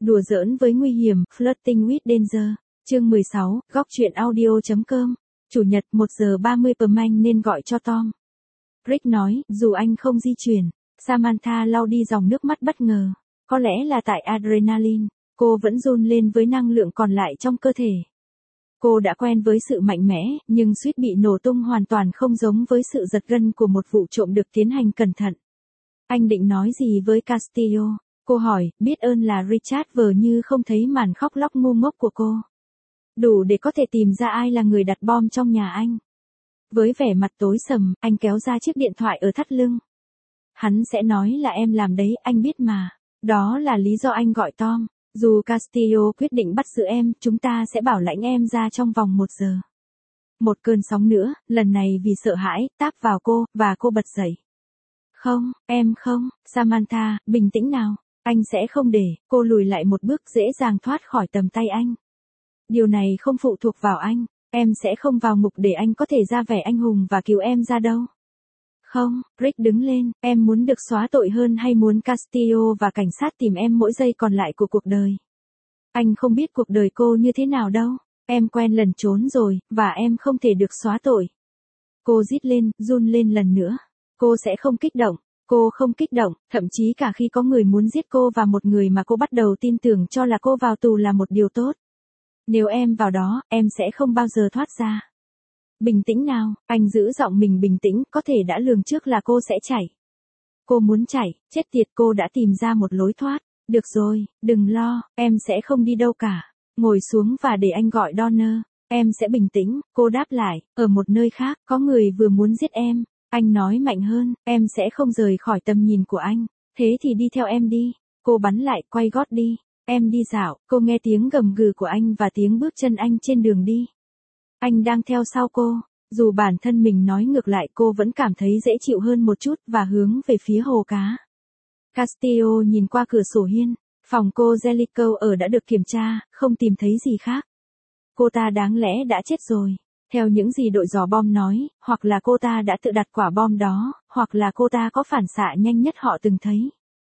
Đùa giỡn với nguy hiểm, Flirting with Danger. Chương 16, góc truyện audio.com. Chủ nhật 1:30 PM nên gọi cho Tom. Rick nói, dù anh không di chuyển. Samantha lau đi dòng nước mắt bất ngờ. Có lẽ là tại adrenaline, cô vẫn run lên với năng lượng còn lại trong cơ thể. Cô đã quen với sự mạnh mẽ, nhưng suýt bị nổ tung hoàn toàn không giống với sự giật gân của một vụ trộm được tiến hành cẩn thận. Anh định nói gì với Castillo? Cô hỏi, biết ơn là Richard vờ như không thấy màn khóc lóc ngu ngốc của cô. Đủ để có thể tìm ra ai là người đặt bom trong nhà anh. Với vẻ mặt tối sầm, anh kéo ra chiếc điện thoại ở thắt lưng. Hắn sẽ nói là em làm đấy, anh biết mà. Đó là lý do anh gọi Tom. Dù Castillo quyết định bắt giữ em, chúng ta sẽ bảo lãnh em ra trong vòng 1 giờ. Một cơn sóng nữa, lần này vì sợ hãi, táp vào cô, và cô bật dậy. Không, em không, Samantha, bình tĩnh nào. Anh sẽ không để cô lùi lại một bước dễ dàng thoát khỏi tầm tay anh. Điều này không phụ thuộc vào anh. Em sẽ không vào ngục để anh có thể ra vẻ anh hùng và cứu em ra đâu. Không, Rick đứng lên, em muốn được xóa tội hơn hay muốn Castillo và cảnh sát tìm em mỗi giây còn lại của cuộc đời? Anh không biết cuộc đời cô như thế nào đâu. Em quen lẩn trốn rồi, và em không thể được xóa tội. Cô rít lên, run lên lần nữa. Cô sẽ không kích động. Cô không kích động, thậm chí cả khi có người muốn giết cô và một người mà cô bắt đầu tin tưởng cho là cô vào tù là một điều tốt. Nếu em vào đó, em sẽ không bao giờ thoát ra. Bình tĩnh nào, anh giữ giọng mình bình tĩnh, có thể đã lường trước là cô sẽ chạy. Cô muốn chạy, chết tiệt, cô đã tìm ra một lối thoát. Được rồi, đừng lo, em sẽ không đi đâu cả. Ngồi xuống và để anh gọi Donner. Em sẽ bình tĩnh, cô đáp lại, ở một nơi khác, có người vừa muốn giết em. Anh nói mạnh hơn, em sẽ không rời khỏi tầm nhìn của anh. Thế thì đi theo em đi. Cô bắn lại, quay gót đi. Em đi dạo, cô nghe tiếng gầm gừ của anh và tiếng bước chân anh trên đường đi. Anh đang theo sau cô. Dù bản thân mình nói ngược lại, cô vẫn cảm thấy dễ chịu hơn một chút và hướng về phía hồ cá. Castillo nhìn qua cửa sổ hiên. Phòng cô Jellicoe ở đã được kiểm tra, không tìm thấy gì khác. Cô ta đáng lẽ đã chết rồi. Theo những gì đội dò bom nói, hoặc là cô ta đã tự đặt quả bom đó, hoặc là cô ta có phản xạ nhanh nhất họ từng thấy.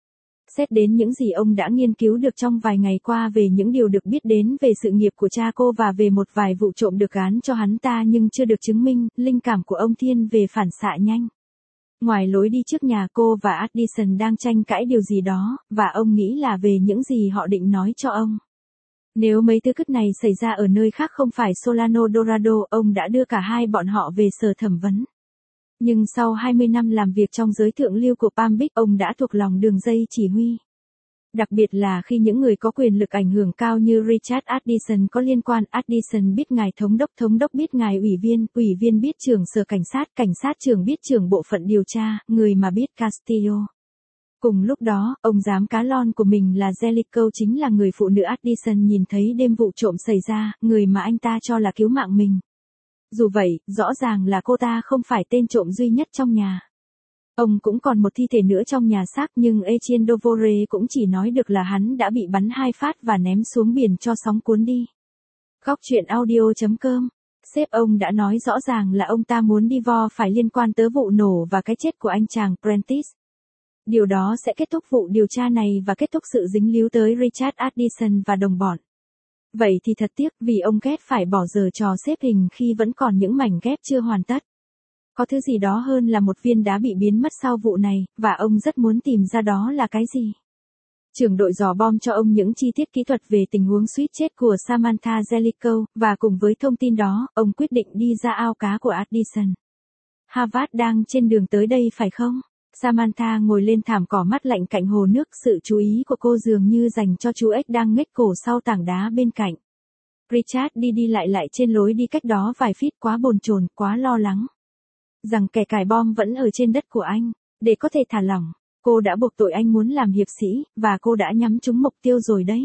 Xét đến những gì ông đã nghiên cứu được trong vài ngày qua về những điều được biết đến về sự nghiệp của cha cô và về một vài vụ trộm được gán cho hắn ta nhưng chưa được chứng minh, linh cảm của ông thiên về phản xạ nhanh. Ngoài lối đi trước nhà, cô và Addison đang tranh cãi điều gì đó, và ông nghĩ là về những gì họ định nói cho ông. Nếu mấy thứ cứt này xảy ra ở nơi khác không phải Solano Dorado, ông đã đưa cả hai bọn họ về sở thẩm vấn. Nhưng sau 20 năm làm việc trong giới thượng lưu của Palm Beach, ông đã thuộc lòng đường dây chỉ huy. Đặc biệt là khi những người có quyền lực ảnh hưởng cao như Richard Addison có liên quan. Addison biết ngài thống đốc biết ngài ủy viên biết trưởng sở cảnh sát trưởng biết trưởng bộ phận điều tra, người mà biết Castillo. Cùng lúc đó, ông giám cá lon của mình là Jellicoe chính là người phụ nữ Addison nhìn thấy đêm vụ trộm xảy ra, người mà anh ta cho là cứu mạng mình. Dù vậy, rõ ràng là cô ta không phải tên trộm duy nhất trong nhà. Ông cũng còn một thi thể nữa trong nhà xác, nhưng Etienne Dovore cũng chỉ nói được là hắn đã bị bắn 2 phát và ném xuống biển cho sóng cuốn đi. Góc truyện audio.com. Sếp ông đã nói rõ ràng là ông ta muốn Devore phải liên quan tới vụ nổ và cái chết của anh chàng Prentice. Điều đó sẽ kết thúc vụ điều tra này và kết thúc sự dính líu tới Richard Addison và đồng bọn. Vậy thì thật tiếc vì ông ghét phải bỏ giờ trò xếp hình khi vẫn còn những mảnh ghép chưa hoàn tất. Có thứ gì đó hơn là một viên đá bị biến mất sau vụ này, và ông rất muốn tìm ra đó là cái gì. Trưởng đội dò bom cho ông những chi tiết kỹ thuật về tình huống suýt chết của Samantha Jellicoe, và cùng với thông tin đó, ông quyết định đi ra ao cá của Addison. Harvard đang trên đường tới đây phải không? Samantha ngồi lên thảm cỏ mát lạnh cạnh hồ nước, sự chú ý của cô dường như dành cho chú ếch đang nghếch cổ sau tảng đá bên cạnh. Richard đi lại trên lối đi cách đó vài feet, quá bồn chồn, quá lo lắng. Rằng kẻ cài bom vẫn ở trên đất của anh, để có thể thả lỏng. Cô đã buộc tội anh muốn làm hiệp sĩ, và cô đã nhắm trúng mục tiêu rồi đấy.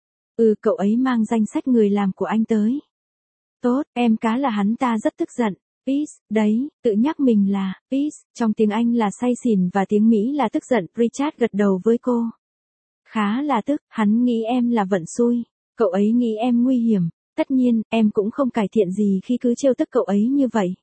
Cậu ấy mang danh sách người làm của anh tới. Tốt, em cá là hắn ta rất tức giận. Peace, đấy, tự nhắc mình là, peace, trong tiếng Anh là say xỉn và tiếng Mỹ là tức giận. Richard gật đầu với cô. Khá là tức, hắn nghĩ em là vận xui. Cậu ấy nghĩ em nguy hiểm. Tất nhiên, em cũng không cải thiện gì khi cứ trêu tức cậu ấy như vậy.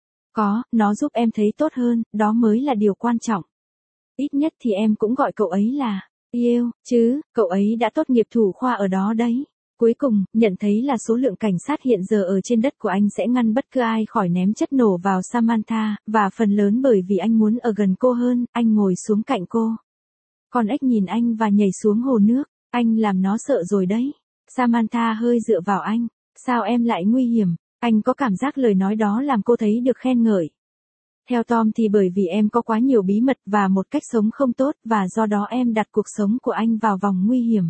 Nó giúp em thấy tốt hơn, đó mới là điều quan trọng. Ít nhất thì em cũng gọi cậu ấy là Yêu, chứ, cậu ấy đã tốt nghiệp thủ khoa ở đó đấy. Cuối cùng, nhận thấy là số lượng cảnh sát hiện giờ ở trên đất của anh sẽ ngăn bất cứ ai khỏi ném chất nổ vào Samantha, và phần lớn bởi vì anh muốn ở gần cô hơn, anh ngồi xuống cạnh cô. Con ếch nhìn anh và nhảy xuống hồ nước, anh làm nó sợ rồi đấy. Samantha hơi dựa vào anh, sao em lại nguy hiểm, anh có cảm giác lời nói đó làm cô thấy được khen ngợi. Theo Tom thì bởi vì em có quá nhiều bí mật và một cách sống không tốt và do đó em đặt cuộc sống của anh vào vòng nguy hiểm.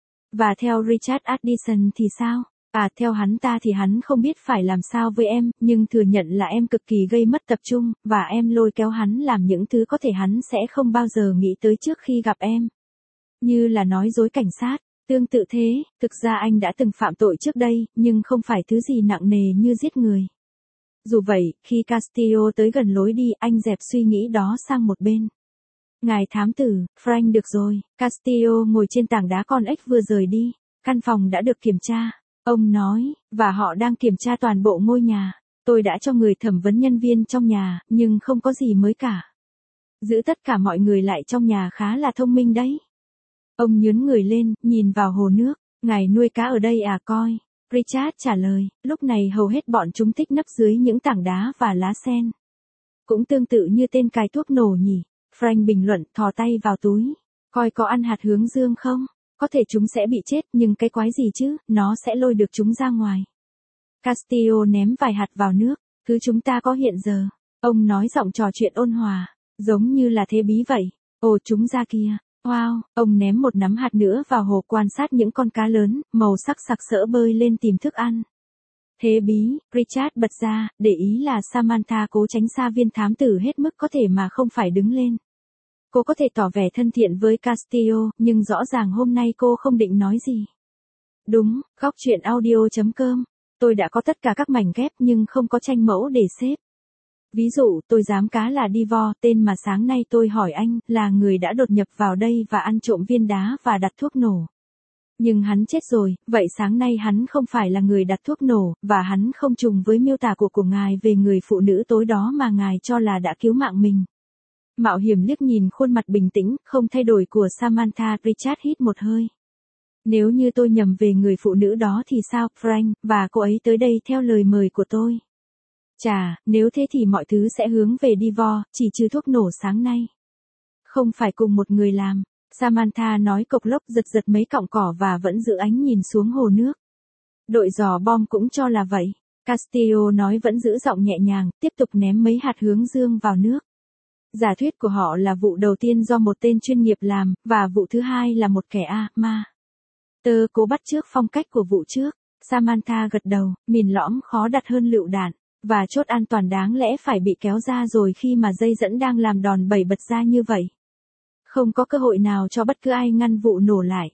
Và theo Richard Addison thì sao? Theo hắn ta thì hắn không biết phải làm sao với em, nhưng thừa nhận là em cực kỳ gây mất tập trung, và em lôi kéo hắn làm những thứ có thể hắn sẽ không bao giờ nghĩ tới trước khi gặp em. Như là nói dối cảnh sát. Tương tự thế, thực ra anh đã từng phạm tội trước đây, nhưng không phải thứ gì nặng nề như giết người. Dù vậy, khi Castillo tới gần lối đi, anh dẹp suy nghĩ đó sang một bên. Ngài thám tử, Frank được rồi, Castillo ngồi trên tảng đá con ếch vừa rời đi. Căn phòng đã được kiểm tra. Ông nói, và họ đang kiểm tra toàn bộ ngôi nhà. Tôi đã cho người thẩm vấn nhân viên trong nhà, nhưng không có gì mới cả. Giữ tất cả mọi người lại trong nhà khá là thông minh đấy. Ông nhướng người lên, nhìn vào hồ nước. Ngài nuôi cá ở đây à coi? Richard trả lời, lúc này hầu hết bọn chúng thích nấp dưới những tảng đá và lá sen. Cũng tương tự như tên cài thuốc nổ nhỉ? Frank bình luận, thò tay vào túi. Coi có ăn hạt hướng dương không? Có thể chúng sẽ bị chết, nhưng cái quái gì chứ, nó sẽ lôi được chúng ra ngoài. Castillo ném vài hạt vào nước, thứ chúng ta có hiện giờ. Ông nói giọng trò chuyện ôn hòa, giống như là thế bí vậy. Ồ, chúng ra kia. Wow, ông ném một nắm hạt nữa vào hồ quan sát những con cá lớn, màu sắc sặc sỡ bơi lên tìm thức ăn. Thế bí, Richard bật ra, để ý là Samantha cố tránh xa viên thám tử hết mức có thể mà không phải đứng lên. Cô có thể tỏ vẻ thân thiện với Castillo, nhưng rõ ràng hôm nay cô không định nói gì. Đúng, góc truyện audio.com. Tôi đã có tất cả các mảnh ghép nhưng không có tranh mẫu để xếp. Ví dụ, tôi dám cá là Divor, tên mà sáng nay tôi hỏi anh, là người đã đột nhập vào đây và ăn trộm viên đá và đặt thuốc nổ. Nhưng hắn chết rồi, vậy sáng nay hắn không phải là người đặt thuốc nổ, và hắn không trùng với miêu tả của ngài về người phụ nữ tối đó mà ngài cho là đã cứu mạng mình. Mạo hiểm liếc nhìn khuôn mặt bình tĩnh, không thay đổi của Samantha, Richard hít một hơi. Nếu như tôi nhầm về người phụ nữ đó thì sao, Frank, và cô ấy tới đây theo lời mời của tôi. Chà, nếu thế thì mọi thứ sẽ hướng về Divor, chỉ trừ thuốc nổ sáng nay. Không phải cùng một người làm. Samantha nói cộc lốc giật giật mấy cọng cỏ và vẫn giữ ánh nhìn xuống hồ nước. Đội dò bom cũng cho là vậy. Castillo nói vẫn giữ giọng nhẹ nhàng, tiếp tục ném mấy hạt hướng dương vào nước. Giả thuyết của họ là vụ đầu tiên do một tên chuyên nghiệp làm, và vụ thứ hai là một kẻ ma. Tớ cố bắt chước phong cách của vụ trước. Samantha gật đầu, mìn lõm khó đặt hơn lựu đạn, và chốt an toàn đáng lẽ phải bị kéo ra rồi khi mà dây dẫn đang làm đòn bẩy bật ra như vậy. Không có cơ hội nào cho bất cứ ai ngăn vụ nổ lại.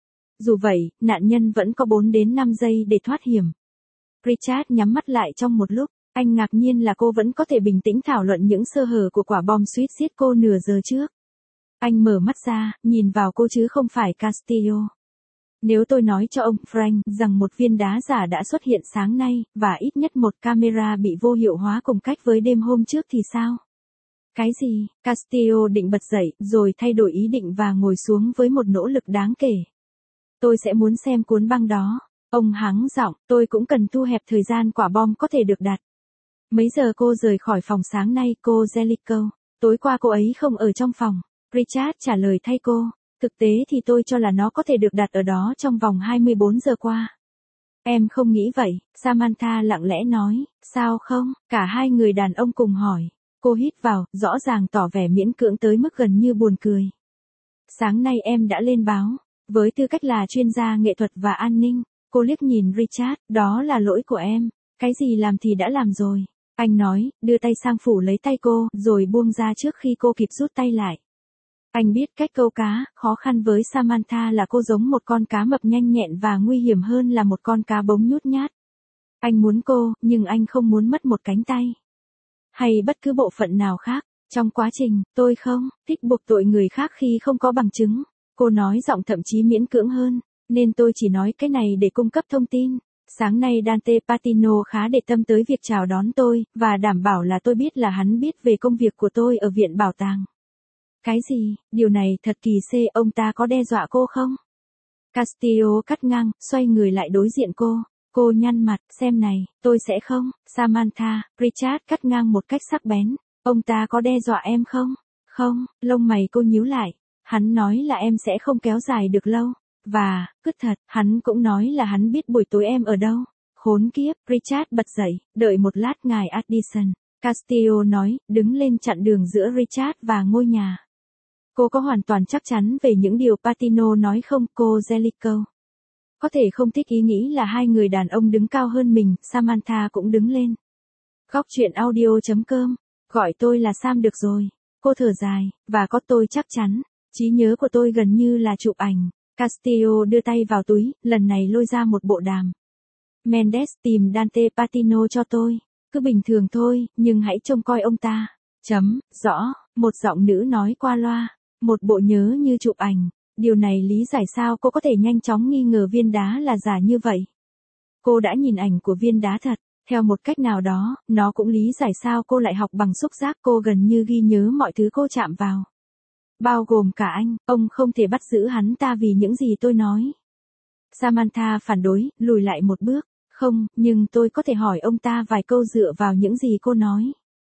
Dù vậy, nạn nhân vẫn có 4 đến 5 giây để thoát hiểm. Richard nhắm mắt lại trong một lúc, anh ngạc nhiên là cô vẫn có thể bình tĩnh thảo luận những sơ hở của quả bom suýt giết cô nửa giờ trước. Anh mở mắt ra, nhìn vào cô chứ không phải Castillo. Nếu tôi nói cho ông Frank rằng một viên đá giả đã xuất hiện sáng nay, và ít nhất một camera bị vô hiệu hóa cùng cách với đêm hôm trước thì sao? Cái gì? Castillo định bật dậy, rồi thay đổi ý định và ngồi xuống với một nỗ lực đáng kể. Tôi sẽ muốn xem cuốn băng đó. Ông hắng giọng, tôi cũng cần thu hẹp thời gian quả bom có thể được đặt. Mấy giờ cô rời khỏi phòng sáng nay, cô Jellicoe? Tối qua cô ấy không ở trong phòng. Richard trả lời thay cô. Thực tế thì tôi cho là nó có thể được đặt ở đó trong vòng 24 giờ qua. Em không nghĩ vậy, Samantha lặng lẽ nói. Sao không? Cả hai người đàn ông cùng hỏi. Cô hít vào, rõ ràng tỏ vẻ miễn cưỡng tới mức gần như buồn cười. Sáng nay em đã lên báo. Với tư cách là chuyên gia nghệ thuật và an ninh, cô liếc nhìn Richard, đó là lỗi của em. Cái gì làm thì đã làm rồi. Anh nói, đưa tay sang phủ lấy tay cô, rồi buông ra trước khi cô kịp rút tay lại. Anh biết cách câu cá, khó khăn với Samantha là cô giống một con cá mập nhanh nhẹn và nguy hiểm hơn là một con cá bống nhút nhát. Anh muốn cô, nhưng anh không muốn mất một cánh tay. Hay bất cứ bộ phận nào khác. Trong quá trình, tôi không thích buộc tội người khác khi không có bằng chứng. Cô nói giọng thậm chí miễn cưỡng hơn, nên tôi chỉ nói cái này để cung cấp thông tin. Sáng nay Dante Patino khá để tâm tới việc chào đón tôi, và đảm bảo là tôi biết là hắn biết về công việc của tôi ở viện bảo tàng. Cái gì, điều này thật kỳ cê, ông ta có đe dọa cô không? Castillo cắt ngang, xoay người lại đối diện cô. Cô nhăn mặt, xem này, tôi sẽ không. Samantha, Richard cắt ngang một cách sắc bén. Ông ta có đe dọa em không? Không, lông mày cô nhíu lại. Hắn nói là em sẽ không kéo dài được lâu. Và, cứt thật, hắn cũng nói là hắn biết buổi tối em ở đâu. Khốn kiếp, Richard bật dậy, đợi một lát ngài Addison. Castillo nói, đứng lên chặn đường giữa Richard và ngôi nhà. Cô có hoàn toàn chắc chắn về những điều Patino nói không, cô Jellicoe? Có thể không thích ý nghĩ là hai người đàn ông đứng cao hơn mình, Samantha cũng đứng lên. Góc chuyện audio.com, gọi tôi là Sam được rồi. Cô thở dài, và có tôi chắc chắn. Trí nhớ của tôi gần như là chụp ảnh. Castillo đưa tay vào túi, lần này lôi ra một bộ đàm. Mendes tìm Dante Patino cho tôi. Cứ bình thường thôi, nhưng hãy trông coi ông ta. Rõ, một giọng nữ nói qua loa. Một bộ nhớ như chụp ảnh. Điều này lý giải sao cô có thể nhanh chóng nghi ngờ viên đá là giả như vậy. Cô đã nhìn ảnh của viên đá thật. Theo một cách nào đó, nó cũng lý giải sao cô lại học bằng xúc giác. Cô gần như ghi nhớ mọi thứ cô chạm vào. Bao gồm cả anh, ông không thể bắt giữ hắn ta vì những gì tôi nói. Samantha phản đối, lùi lại một bước. Không, nhưng tôi có thể hỏi ông ta vài câu dựa vào những gì cô nói.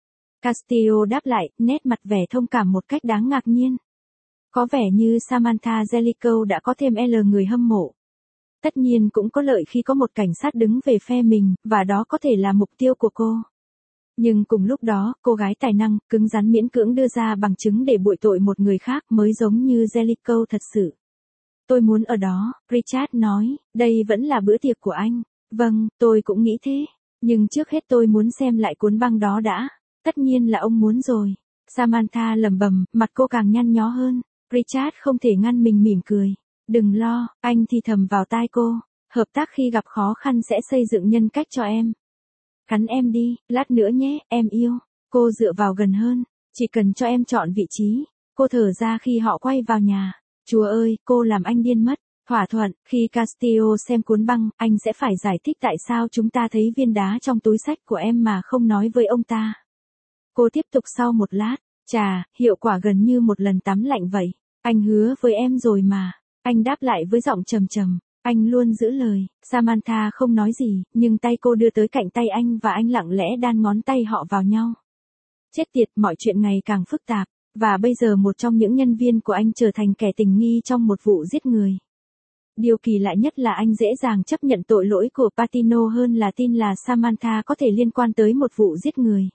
Castillo đáp lại, nét mặt vẻ thông cảm một cách đáng ngạc nhiên. Có vẻ như Samantha Jellicoe đã có thêm L người hâm mộ. Tất nhiên cũng có lợi khi có một cảnh sát đứng về phe mình, và đó có thể là mục tiêu của cô. Nhưng cùng lúc đó, cô gái tài năng, cứng rắn miễn cưỡng đưa ra bằng chứng để buộc tội một người khác mới giống như Jellicoe thật sự. Tôi muốn ở đó, Richard nói, đây vẫn là bữa tiệc của anh. Vâng, tôi cũng nghĩ thế. Nhưng trước hết tôi muốn xem lại cuốn băng đó đã. Tất nhiên là ông muốn rồi. Samantha lẩm bẩm, mặt cô càng nhăn nhó hơn. Richard không thể ngăn mình mỉm cười. Đừng lo, anh thì thầm vào tai cô. Hợp tác khi gặp khó khăn sẽ xây dựng nhân cách cho em. Cắn em đi, lát nữa nhé, em yêu. Cô dựa vào gần hơn. Chỉ cần cho em chọn vị trí. Cô thở ra khi họ quay vào nhà. Chúa ơi, cô làm anh điên mất. Thỏa thuận, khi Castillo xem cuốn băng, anh sẽ phải giải thích tại sao chúng ta thấy viên đá trong túi xách của em mà không nói với ông ta. Cô tiếp tục sau một lát. Chà, hiệu quả gần như một lần tắm lạnh vậy. Anh hứa với em rồi mà. Anh đáp lại với giọng trầm trầm. Anh luôn giữ lời. Samantha không nói gì, nhưng tay cô đưa tới cạnh tay anh và anh lặng lẽ đan ngón tay họ vào nhau. Chết tiệt, mọi chuyện ngày càng phức tạp. Và bây giờ một trong những nhân viên của anh trở thành kẻ tình nghi trong một vụ giết người. Điều kỳ lạ nhất là anh dễ dàng chấp nhận tội lỗi của Patino hơn là tin là Samantha có thể liên quan tới một vụ giết người.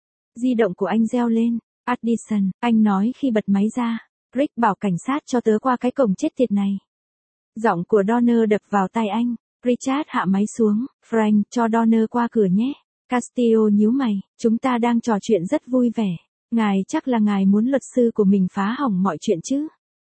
Di động của anh reo lên. Addison, anh nói khi bật máy ra. Rick bảo cảnh sát cho tớ qua cái cổng chết tiệt này. Giọng của Donner đập vào tai anh. Richard hạ máy xuống. Frank, cho Donner qua cửa nhé. Castillo nhíu mày. Chúng ta đang trò chuyện rất vui vẻ. Ngài chắc là ngài muốn luật sư của mình phá hỏng mọi chuyện chứ?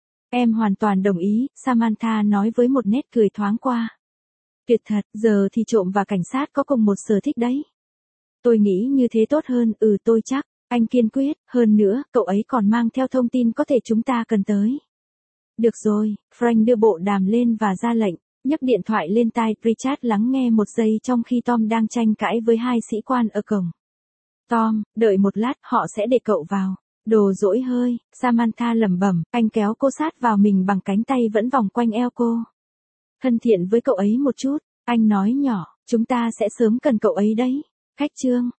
Em hoàn toàn đồng ý, Samantha nói với một nét cười thoáng qua. Tuyệt thật, giờ thì trộm và cảnh sát có cùng một sở thích đấy. Tôi nghĩ như thế tốt hơn, tôi chắc. Anh kiên quyết, hơn nữa, cậu ấy còn mang theo thông tin có thể chúng ta cần tới. Được rồi, Frank đưa bộ đàm lên và ra lệnh, nhấc điện thoại lên tai Richard lắng nghe một giây trong khi Tom đang tranh cãi với hai sĩ quan ở cổng. Tom, đợi một lát, họ sẽ để cậu vào. Đồ dỗi hơi, Samantha lẩm bẩm, anh kéo cô sát vào mình bằng cánh tay vẫn vòng quanh eo cô. Thân thiện với cậu ấy một chút, anh nói nhỏ, chúng ta sẽ sớm cần cậu ấy đấy. Khách trương,